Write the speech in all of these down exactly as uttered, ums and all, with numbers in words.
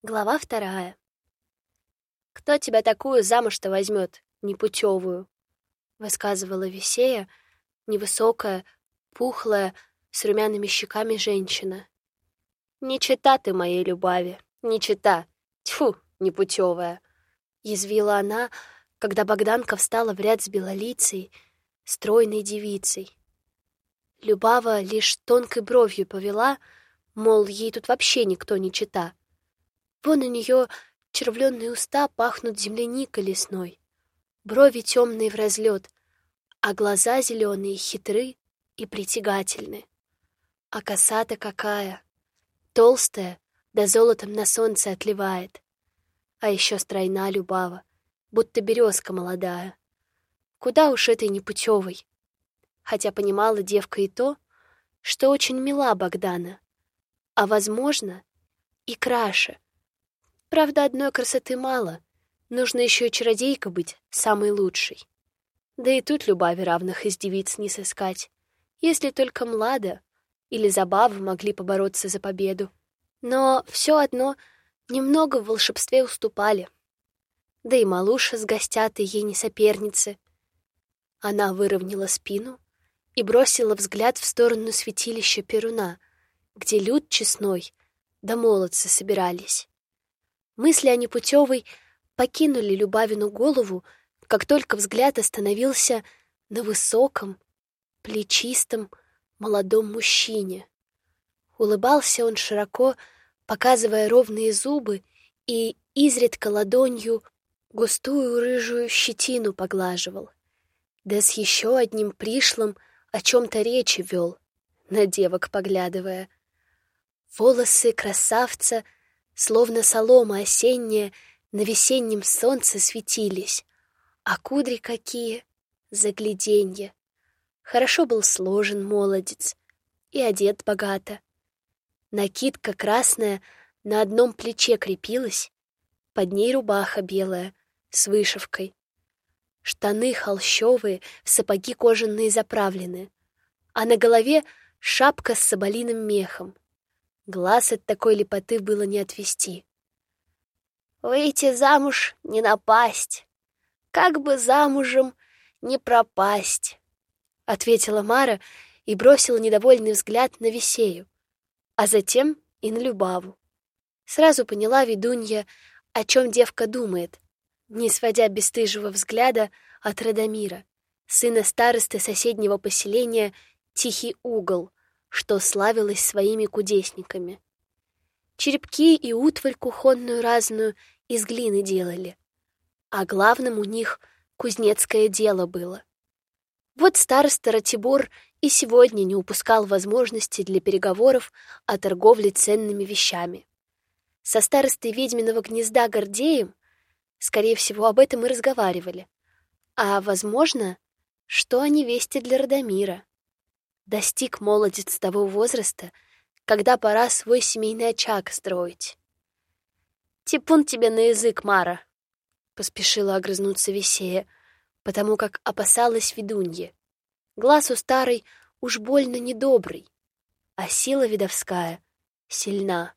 Глава вторая. «Кто тебя такую замуж-то возьмет, непутевую?» — высказывала Весея, невысокая, пухлая, с румяными щеками женщина. «Не чита ты моей Любави, не чита! Тьфу, непутевая!» — язвила она, когда Богданка встала в ряд с белолицей, стройной девицей. Любава лишь тонкой бровью повела, мол, ей тут вообще никто не чита. Вон у нее червленные уста пахнут земляникой лесной, брови темные в разлет, а глаза зеленые хитры и притягательны. А коса-то какая! Толстая, да золотом на солнце отливает. А еще стройна Любава, будто березка молодая. Куда уж этой непутевой? Хотя понимала девка и то, что очень мила Богдана, а, возможно, и краше. Правда, одной красоты мало, нужно еще и чародейка быть самой лучшей. Да и тут Любави равных из девиц не сыскать, если только Млада или Забава могли побороться за победу. Но все одно немного в волшебстве уступали. Да и Малуша с гостятой ей не соперницы. Она выровняла спину и бросила взгляд в сторону святилища Перуна, где люд честной да молодцы собирались. Мысли о непутевой покинули Любавину голову, как только взгляд остановился на высоком, плечистом, молодом мужчине. Улыбался он широко, показывая ровные зубы, и изредка ладонью густую рыжую щетину поглаживал. Да с еще одним пришлым о чем-то речи вел, на девок поглядывая. Волосы красавца, словно солома осенняя, на весеннем солнце светились, а кудри какие, загляденье. Хорошо был сложен молодец и одет богато. Накидка красная на одном плече крепилась, под ней рубаха белая с вышивкой. Штаны холщовые, в сапоги кожаные заправлены, а на голове шапка с соболиным мехом. Глаз от такой лепоты было не отвести. «Выйти замуж — не напасть, как бы замужем не пропасть», — ответила Мара и бросила недовольный взгляд на Весею, а затем и на Любаву. Сразу поняла ведунья, о чем девка думает, не сводя бесстыжего взгляда от Радомира, сына старосты соседнего поселения Тихий Угол, что славилось своими кудесниками. Черепки и утварь кухонную разную из глины делали, а главным у них кузнецкое дело было. Вот староста Ратибор и сегодня не упускал возможности для переговоров о торговле ценными вещами. Со старостой ведьминого гнезда Гордеем, скорее всего, об этом и разговаривали. А, возможно, что о невесте для Радомира. Достиг молодец того возраста, когда пора свой семейный очаг строить. «Типун тебе на язык, Мара!» — поспешила огрызнуться Весея, потому как опасалась ведуньи. Глаз у старой уж больно недобрый, а сила видовская сильна.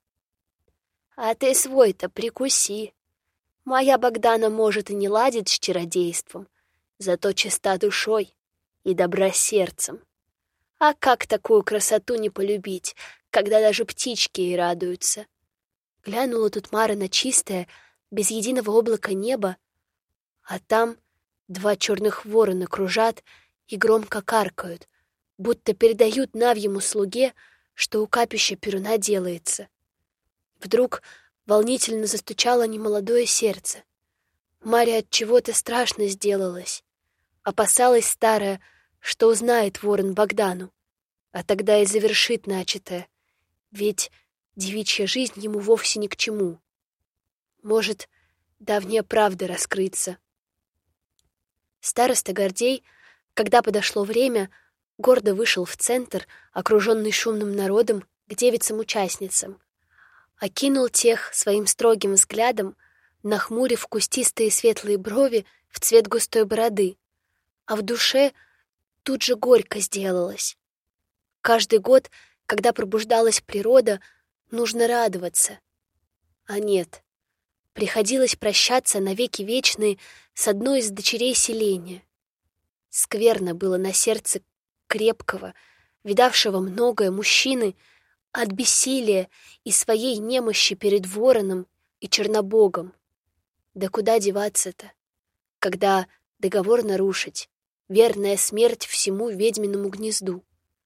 «А ты свой-то прикуси. Моя Богдана, может, и не ладит с чародейством, зато чиста душой и добра сердцем. А как такую красоту не полюбить, когда даже птички ей радуются?» Глянула тут Мара на чистое, без единого облака небо, а там два черных ворона кружат и громко каркают, будто передают навьему слуге, что у капища Перуна делается. Вдруг волнительно застучало немолодое сердце. Маре от чего-то страшно сделалось. Опасалась старая, что узнает ворон Богдану, а тогда и завершит начатое, ведь девичья жизнь ему вовсе ни к чему. Может, давняя правда раскрыться. Староста Гордей, когда подошло время, гордо вышел в центр, окруженный шумным народом, к девицам-участницам, окинул тех своим строгим взглядом, нахмурив кустистые светлые брови в цвет густой бороды, а в душе тут же горько сделалось. Каждый год, когда пробуждалась природа, нужно радоваться. А нет, приходилось прощаться навеки вечные с одной из дочерей селения. Скверно было на сердце крепкого, видавшего многое мужчины, от бессилия и своей немощи перед вороном и чернобогом. Да куда деваться-то, когда договор нарушить, верная смерть всему ведьминому гнезду.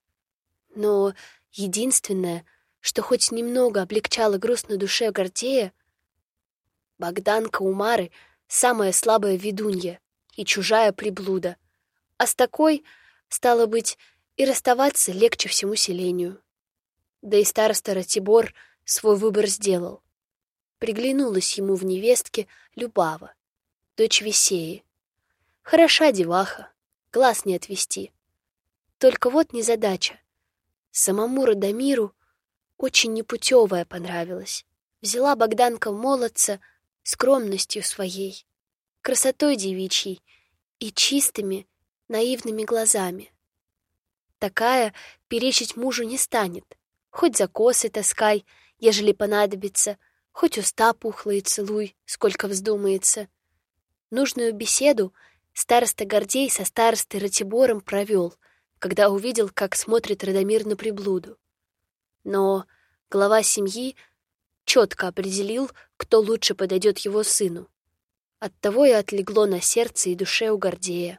Но единственное, что хоть немного облегчало груз на душе Гордея, Богданка у Мары самая слабая ведунья и чужая приблуда, а с такой, стало быть, и расставаться легче всему селению. Да и староста Ратибор свой выбор сделал. Приглянулась ему в невестке Любава, дочь Весеи. Хороша деваха, глаз не отвести. Только вот незадача. Самому Радомиру очень непутевая понравилась. Взяла Богданка молодца скромностью своей, красотой девичьей и чистыми, наивными глазами. Такая перечить мужу не станет. Хоть за косы таскай, ежели понадобится, хоть уста пухлые целуй, сколько вздумается. Нужную беседу староста Гордей со старостой Ратибором провел, когда увидел, как смотрит Радомир на приблуду. Но глава семьи четко определил, кто лучше подойдет его сыну. Оттого и отлегло на сердце и душе у Гордея.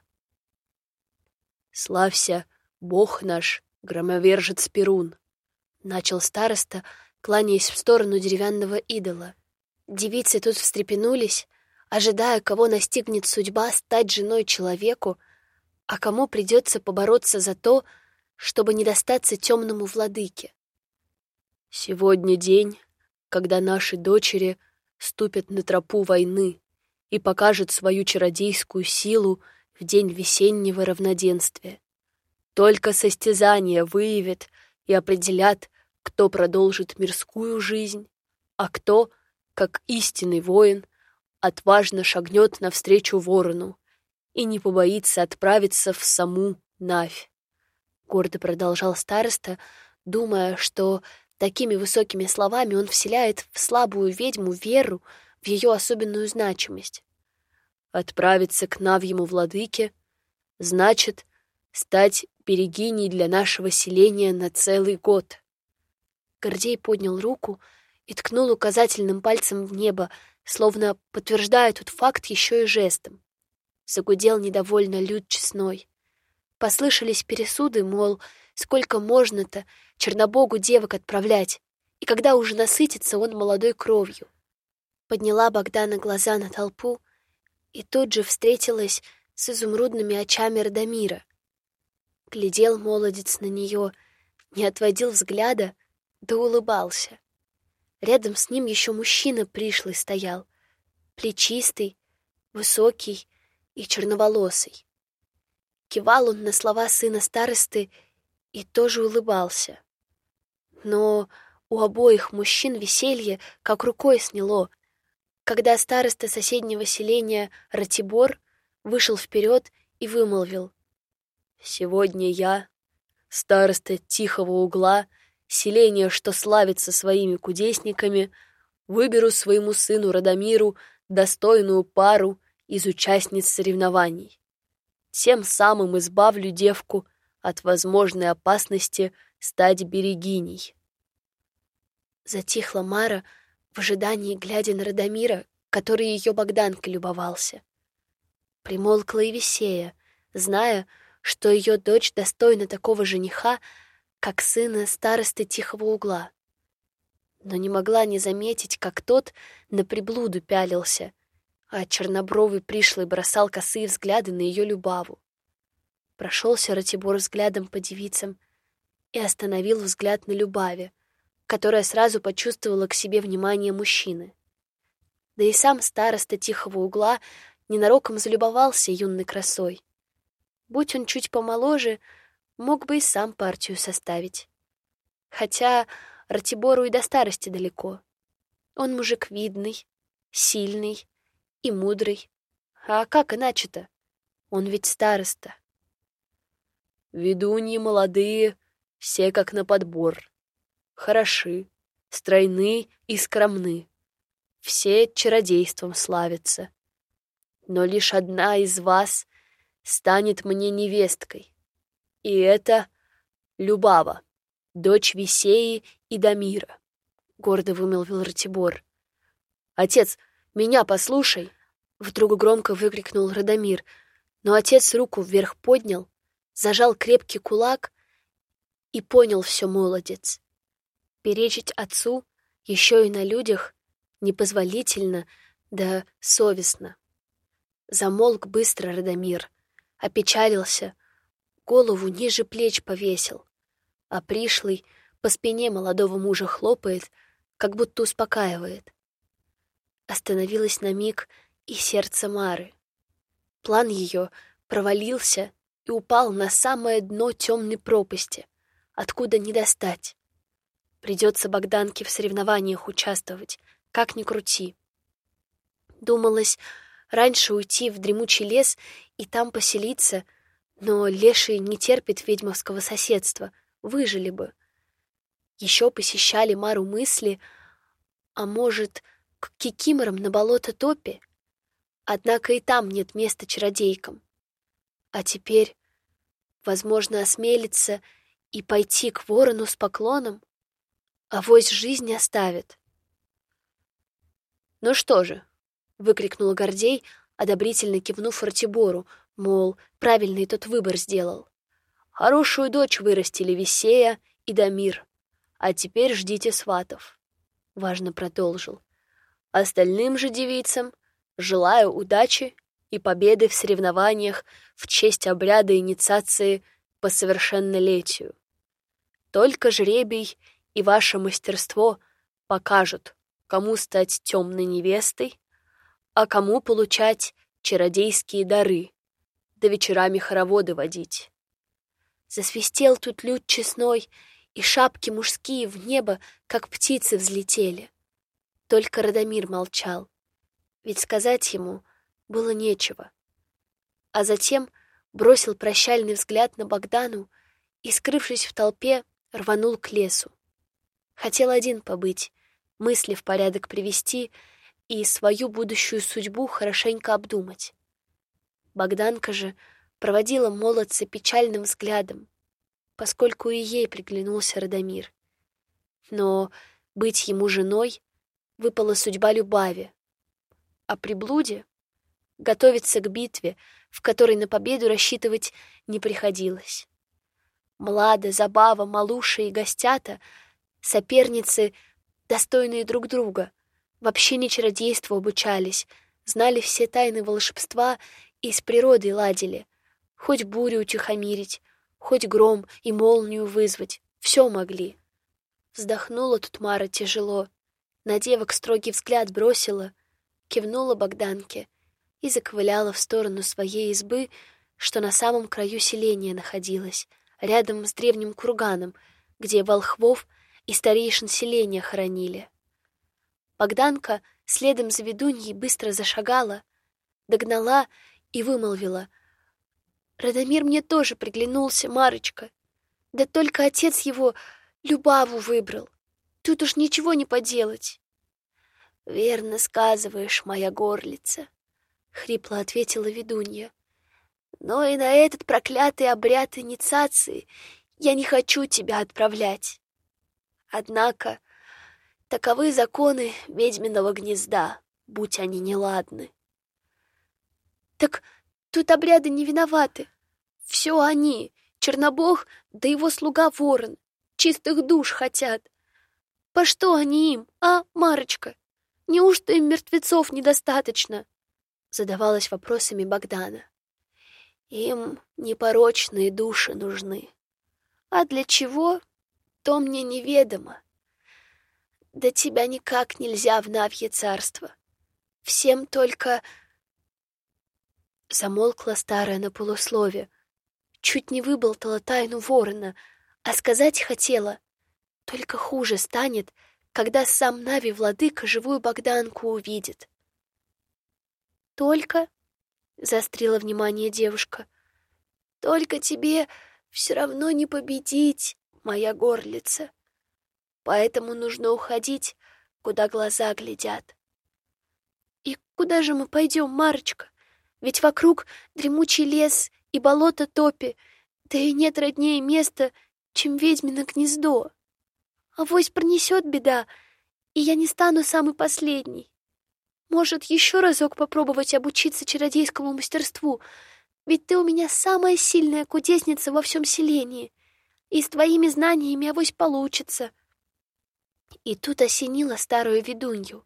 «Славься, Бог наш, громовержец Перун!» — начал староста, кланяясь в сторону деревянного идола. Девицы тут встрепенулись, ожидая, кого настигнет судьба стать женой человеку, а кому придется побороться за то, чтобы не достаться темному владыке. «Сегодня день, когда наши дочери ступят на тропу войны и покажут свою чародейскую силу в день весеннего равноденствия. Только состязания выявят и определят, кто продолжит мирскую жизнь, а кто, как истинный воин, отважно шагнет навстречу ворону и не побоится отправиться в саму Навь. Гордо продолжал староста, думая, что такими высокими словами он вселяет в слабую ведьму веру в ее особенную значимость. Отправиться к Навьему владыке значит стать берегиней для нашего селения на целый год. Гордей поднял руку и ткнул указательным пальцем в небо, словно подтверждая тот факт еще и жестом. Загудел недовольно люд честной. Послышались пересуды, мол, сколько можно-то Чернобогу девок отправлять, и когда уже насытится он молодой кровью. Подняла Богдана глаза на толпу и тут же встретилась с изумрудными очами Радомира. Глядел молодец на нее, не отводил взгляда, да улыбался. Рядом с ним еще мужчина пришлый стоял, плечистый, высокий и черноволосый. Кивал он на слова сына старосты и тоже улыбался. Но у обоих мужчин веселье как рукой сняло, когда староста соседнего селения Ратибор вышел вперед и вымолвил: «Сегодня я, староста Тихого Угла, селение, что славится своими кудесниками, выберу своему сыну Радомиру достойную пару из участниц соревнований. Тем самым избавлю девку от возможной опасности стать берегиней». Затихла Мара в ожидании, глядя на Радомира, который ее Богданка любовался. Примолкла и Весея, зная, что ее дочь достойна такого жениха, как сына старосты Тихого Угла. Но не могла не заметить, как тот на приблуду пялился, а чернобровый пришлый бросал косые взгляды на ее Любаву. Прошелся Ратибор взглядом по девицам и остановил взгляд на Любаве, которая сразу почувствовала к себе внимание мужчины. Да и сам староста Тихого Угла ненароком залюбовался юной красой. Будь он чуть помоложе, мог бы и сам партию составить. Хотя Ратибору и до старости далеко. Он мужик видный, сильный и мудрый. А как иначе-то? Он ведь староста. Ведуньи молодые, все как на подбор. Хороши, стройны и скромны. все чародейством славятся. Но лишь одна из вас станет мне невесткой, и это Любава, дочь Висеи и Дамира», — гордо вымолвил Ратибор. «Отец, меня послушай!» — вдруг громко выкрикнул Радомир, но отец руку вверх поднял, зажал крепкий кулак и понял все молодец. Перечить отцу еще и на людях непозволительно, да совестно. Замолк быстро Радомир, опечалился, голову ниже плеч повесил, а пришлый по спине молодого мужа хлопает, как будто успокаивает. Остановилось на миг и сердце Мары. План ее провалился и упал на самое дно темной пропасти, откуда не достать. Придется Богданке в соревнованиях участвовать, как ни крути. Думалось раньше уйти в дремучий лес и там поселиться, но леший не терпит ведьмовского соседства, выжили бы. Еще посещали Мару мысли, а может, к кикиморам на болото топи? Однако и там нет места чародейкам. А теперь, возможно, осмелиться и пойти к ворону с поклоном, авось жизнь оставит. «Ну что же?» — выкрикнул Гордей, одобрительно кивнув Ратибору, мол, правильный тот выбор сделал. «Хорошую дочь вырастили Висея и Дамир, а теперь ждите сватов», — важно продолжил. «Остальным же девицам желаю удачи и победы в соревнованиях в честь обряда инициации по совершеннолетию. Только жребий и ваше мастерство покажут, кому стать темной невестой, а кому получать чародейские дары, да вечерами хороводы водить». Засвистел тут лют честной, и шапки мужские в небо, как птицы, взлетели. Только Радомир молчал, ведь сказать ему было нечего. А затем бросил прощальный взгляд на Богдану и, скрывшись в толпе, рванул к лесу. Хотел один побыть, мысли в порядок привести и свою будущую судьбу хорошенько обдумать. Богданка же проводила молодца печальным взглядом, поскольку и ей приглянулся Радомир. Но быть ему женой выпала судьба Любави, а приблуде готовиться к битве, в которой на победу рассчитывать не приходилось. Млада, Забава, Малуша и Гостята — соперницы, достойные друг друга, вообще не чародейству обучались, знали все тайны волшебства и с природой ладили, хоть бурю утихомирить, хоть гром и молнию вызвать, все могли. Вздохнула тут Мара тяжело, на девок строгий взгляд бросила, кивнула Богданке и заковыляла в сторону своей избы, что на самом краю селения находилась, рядом с древним курганом, где волхвов и старейшин селения хоронили. Богданка следом за ведуньей быстро зашагала, догнала и вымолвила: «Радомир мне тоже приглянулся, Марочка. Да только отец его Любаву выбрал. Тут уж ничего не поделать». «Верно сказываешь, моя горлица», — хрипло ответила ведунья. «Но и на этот проклятый обряд инициации я не хочу тебя отправлять. Однако таковы законы ведьминого гнезда, будь они неладны». «Так тут обряды не виноваты. Все они, Чернобог да его слуга Ворон, чистых душ хотят. По что они им, а, Марочка? Неужто им мертвецов недостаточно?» Задавалась вопросами Богдана. «Им непорочные души нужны. А для чего, то мне неведомо. До тебя никак нельзя в Навье царство. Всем только...» Замолкла старая на полуслове, чуть не выболтала тайну Ворона, а сказать хотела: только хуже станет, когда сам Нави владыка живую Богданку увидит. «Только?» — заострила внимание девушка. «Только тебе все равно не победить, моя горлица. Поэтому нужно уходить, куда глаза глядят. И куда же мы пойдем, Марочка? Ведь вокруг дремучий лес и болото топи, да и нет роднее места, чем ведьмино гнездо. Авось пронесет беда, и я не стану самый последний. Может, еще разок попробовать обучиться чародейскому мастерству, ведь ты у меня самая сильная кудесница во всем селении, и с твоими знаниями авось получится. И тут осенило старую ведунью.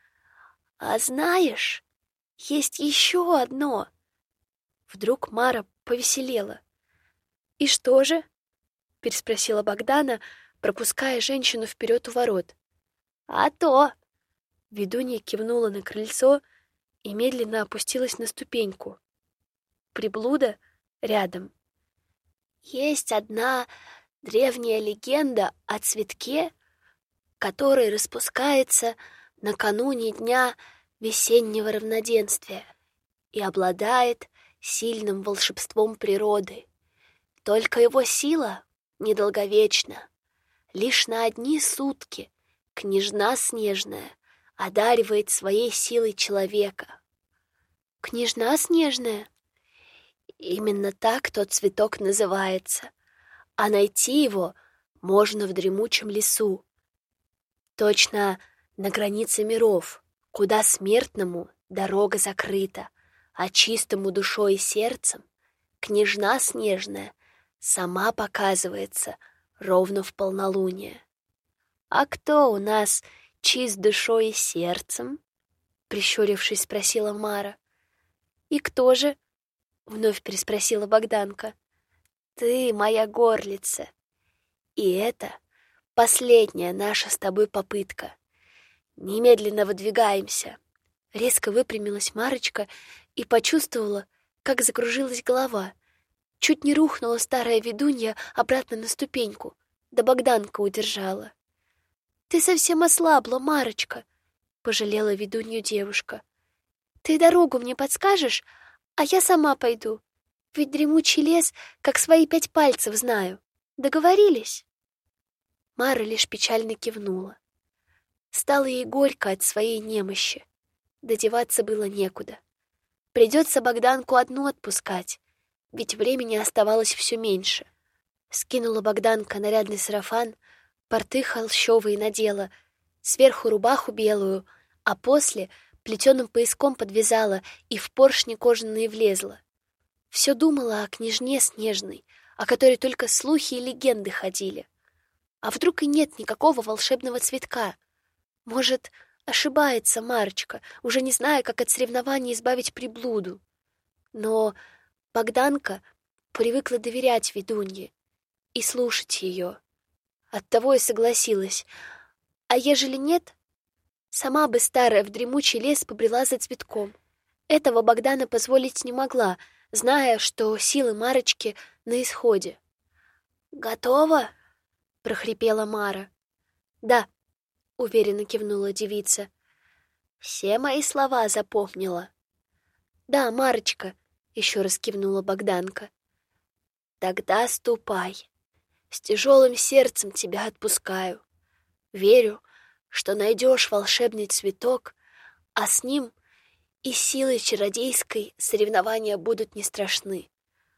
А знаешь, есть еще одно. Вдруг Мара повеселела. И что же? Переспросила Богдана, пропуская женщину вперед у ворот. А то! Ведунья кивнула на крыльцо и медленно опустилась на ступеньку. Приблуда рядом. Есть одна древняя легенда о цветке, который распускается накануне дня весеннего равноденствия и обладает сильным волшебством природы. Только его сила недолговечна. Лишь на одни сутки княжна Снежная одаривает своей силой человека. Княжна Снежная? Именно так тот цветок называется, а найти его можно в дремучем лесу. Точно на границе миров, куда смертному дорога закрыта, а чистому душой и сердцем княжна Снежная сама показывается ровно в полнолуние. А кто у нас чист душой и сердцем? Прищурившись, спросила Мара. И кто же? Вновь переспросила Богданка. Ты моя горлица. И это последняя наша с тобой попытка. Немедленно выдвигаемся. Резко выпрямилась Марочка и почувствовала, как закружилась голова. Чуть не рухнула старая ведунья обратно на ступеньку, да Богданка удержала. Ты совсем ослабла, Марочка, пожалела ведунью девушка. Ты дорогу мне подскажешь, а я сама пойду. Ведь дремучий лес, как свои пять пальцев знаю. Договорились? Мара лишь печально кивнула. Стало ей горько от своей немощи. Додеваться было некуда. Придется Богданку одну отпускать, ведь времени оставалось все меньше. Скинула Богданка нарядный сарафан, порты холщовые надела, сверху рубаху белую, а после плетеным пояском подвязала и в поршни кожаные влезла. Все думала о княжне Снежной, о которой только слухи и легенды ходили. А вдруг и нет никакого волшебного цветка? Может, ошибается Марочка, уже не зная, как от соревнований избавить приблуду. Но Богданка привыкла доверять ведунье и слушать ее. Оттого и согласилась. А ежели нет, сама бы старая в дремучий лес побрела за цветком. Этого Богдана позволить не могла, зная, что силы Марочки на исходе. «Готова?» — прохрипела Мара. «Да», — уверенно кивнула девица. «Все мои слова запомнила?» «Да, Марочка», — еще раз кивнула Богданка. «Тогда ступай. С тяжелым сердцем тебя отпускаю. Верю, что найдешь волшебный цветок, а с ним и силой чародейской соревнования будут не страшны».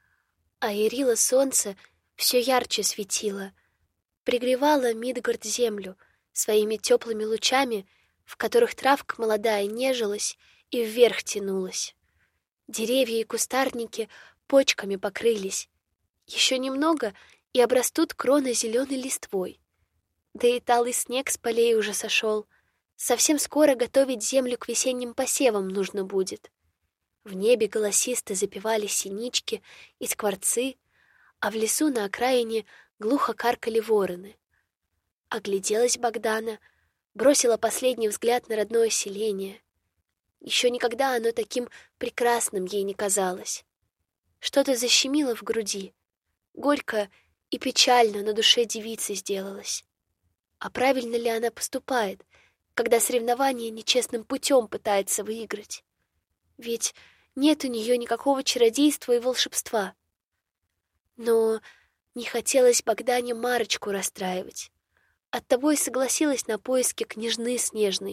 А ярило солнце все ярче светило, пригревало Мидгард землю своими теплыми лучами, в которых травка молодая нежилась и вверх тянулась. Деревья и кустарники почками покрылись. Еще немного — и обрастут кроны зеленой листвой. Да и талый снег с полей уже сошел. Совсем скоро готовить землю к весенним посевам нужно будет. В небе голосисто запевали синички и скворцы, а в лесу на окраине глухо каркали вороны. Огляделась Богдана, бросила последний взгляд на родное селение. Еще никогда оно таким прекрасным ей не казалось. Что-то защемило в груди. Горько и печально на душе девицы сделалось. А правильно ли она поступает, когда соревнование нечестным путем пытается выиграть? Ведь нет у нее никакого чародейства и волшебства. Но не хотелось Богдане Марочку расстраивать. Оттого и согласилась на поиски княжны Снежной,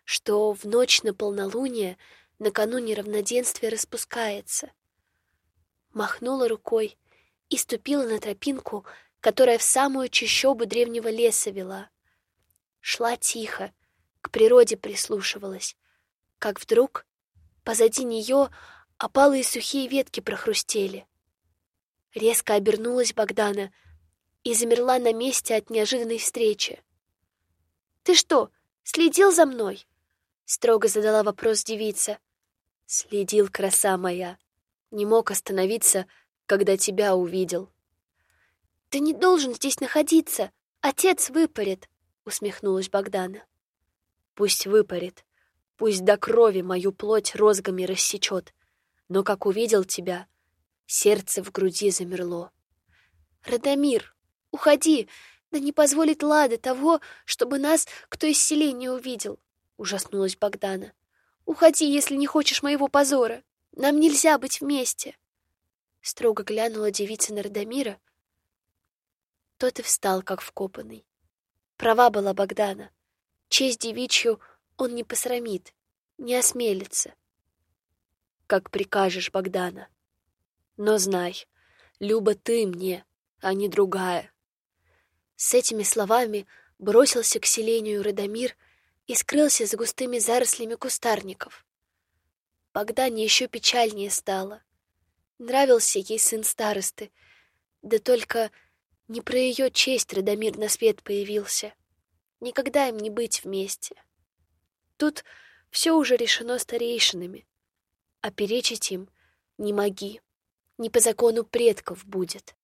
что в ночь на полнолуние накануне равноденствия распускается. Махнула рукой и ступила на тропинку, которая в самую чащобу древнего леса вела. Шла тихо, к природе прислушивалась, как вдруг позади нее опалые сухие ветки прохрустели. Резко обернулась Богдана и замерла на месте от неожиданной встречи. «Ты что, следил за мной?» — строго задала вопрос девица. «Следил, краса моя. Не мог остановиться, когда тебя увидел». «Ты не должен здесь находиться. Отец выпарит», — усмехнулась Богдана. «Пусть выпарит. Пусть до крови мою плоть розгами рассечет. Но как увидел тебя, сердце в груди замерло». «Радомир, уходи, да не позволит Лада того, чтобы нас кто из селения увидел», — ужаснулась Богдана. «Уходи, если не хочешь моего позора. Нам нельзя быть вместе». Строго глянула девица на Радомира. Тот и встал, как вкопанный. Права была Богдана. Честь девичью он не посрамит, не осмелится. «Как прикажешь, Богдана. Но знай, Люба ты мне, а не другая». С этими словами бросился к селению Радомир и скрылся за густыми зарослями кустарников. Богдане еще печальнее стало. Нравился ей сын старосты, да только не про ее честь Радомир на свет появился. Никогда им не быть вместе. Тут все уже решено старейшинами, а перечить им не моги, не по закону предков будет.